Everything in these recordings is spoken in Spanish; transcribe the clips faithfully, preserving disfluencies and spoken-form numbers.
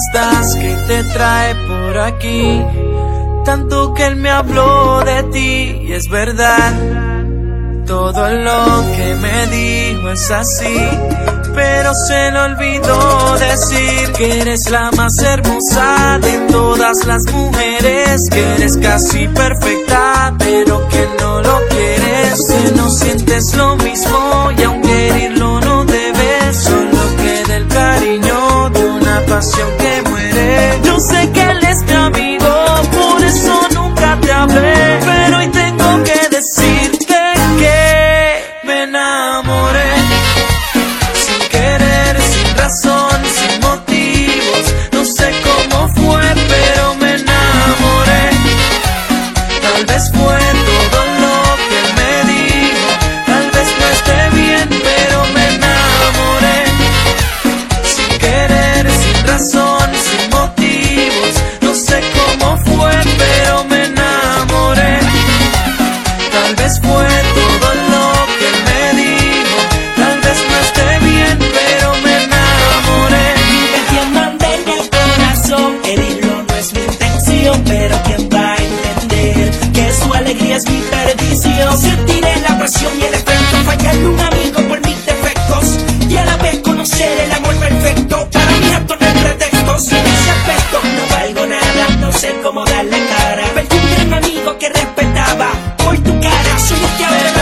estás? ¿Qué te trae por aquí? Tanto que él me habló de ti y es verdad. Todo lo que me dijo es así, pero se le olvidó decir que eres la más hermosa de todas las mujeres, que eres casi perfecta, pero que no lo quieres, que no sientes lo mismo y aunque herirlo no debes, solo queda el cariño de una pasión que muere. Yo sé que él es mi amigo, por eso nunca te hablé, pero hoy tengo que decirte que me enamoré, sin querer, sin razón, sin motivos, no sé cómo fue, pero me enamoré. Tal vez fue todo lo que él me dijo, tal vez no esté bien, pero me enamoré, sin querer, sin razón, sin motivos, no sé cómo fue, pero me enamoré. Tal vez fue todo lo que él me dijo, tal vez no esté bien, pero me enamoré. Metiéndote en el corazón, herirlo no es mi intención, pero ¿quién va a entender que su alegría es mi perdición? Sentiré la presión y el efecto, fallarle un amigo por mis defectos y a la vez conocer el amor perfecto. Para mí esto no es pretexto, sin ese aspecto no valgo nada, no sé cómo darle cara. Perdí un gran amigo que respetaba, por tu cara soy el que ahora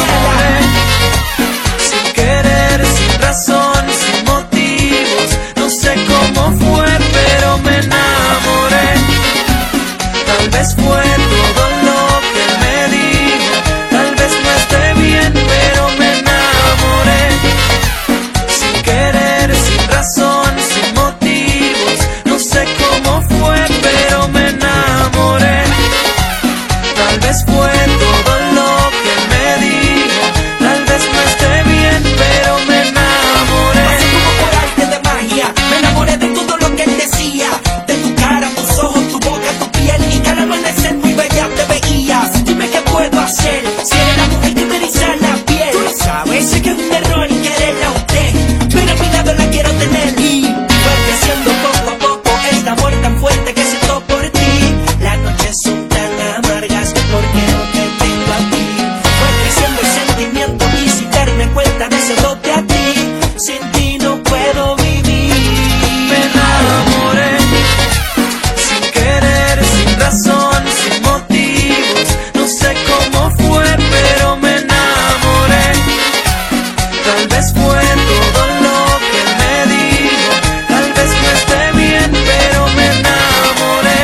Sin querer, sin razón, sin motivos, no sé cómo fue, pero me enamoré. Tal vez fue todo lo que él me dijo, tal vez no esté bien, pero me enamoré. Sin querer, sin razón, sin motivos, no sé cómo fue, pero me enamoré. Tal vez fue todo lo que él me dijo, tal vez no esté bien, pero me enamoré. Así como por arte de magia, me enamoré de todo lo que él decía, de tu cara, tus ojos, tu boca, tu piel, y cada amanecer muy bella te veías. Dime qué puedo hacer, si eres la mujer que me eriza la piel. Tú lo sabes, sé que es un error y quererla a usted, pero a mi lado la quiero tener. Y fue creciendo poco a poco este amor tan fuerte que siento por ti. Las noches son tan amargas porque no te tengo a ti. Fue creciendo el sentimiento y sin darme cuenta de ese dote a ti. Sin ti no puedo vivir. Me enamoré, sin querer, sin razón, sin motivos, no sé cómo fue, pero me enamoré. Tal vez fue todo lo que él me dijo, tal vez no esté bien, pero me enamoré.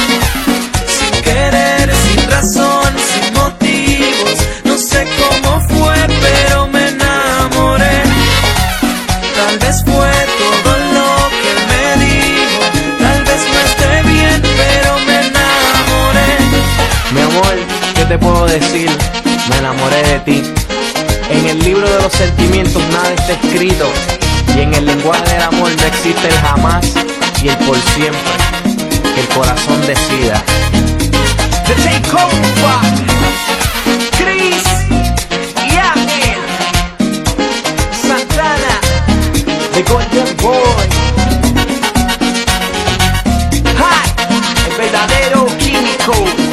Sin querer, sin razón, sin motivos, no sé cómo fue, pero me enamoré. Tal vez fue todo lo que él me dijo, tal vez no esté bien, pero me enamoré. Mi amor, ¿qué te puedo decir? Me enamoré de ti. En el libro de los sentimientos nada está escrito, y en el lenguaje del amor no existe el jamás y el por siempre. Que el corazón decida. The Takeover, Chris y Ángel Santana, The Golden Boy, Hot, el verdadero químico.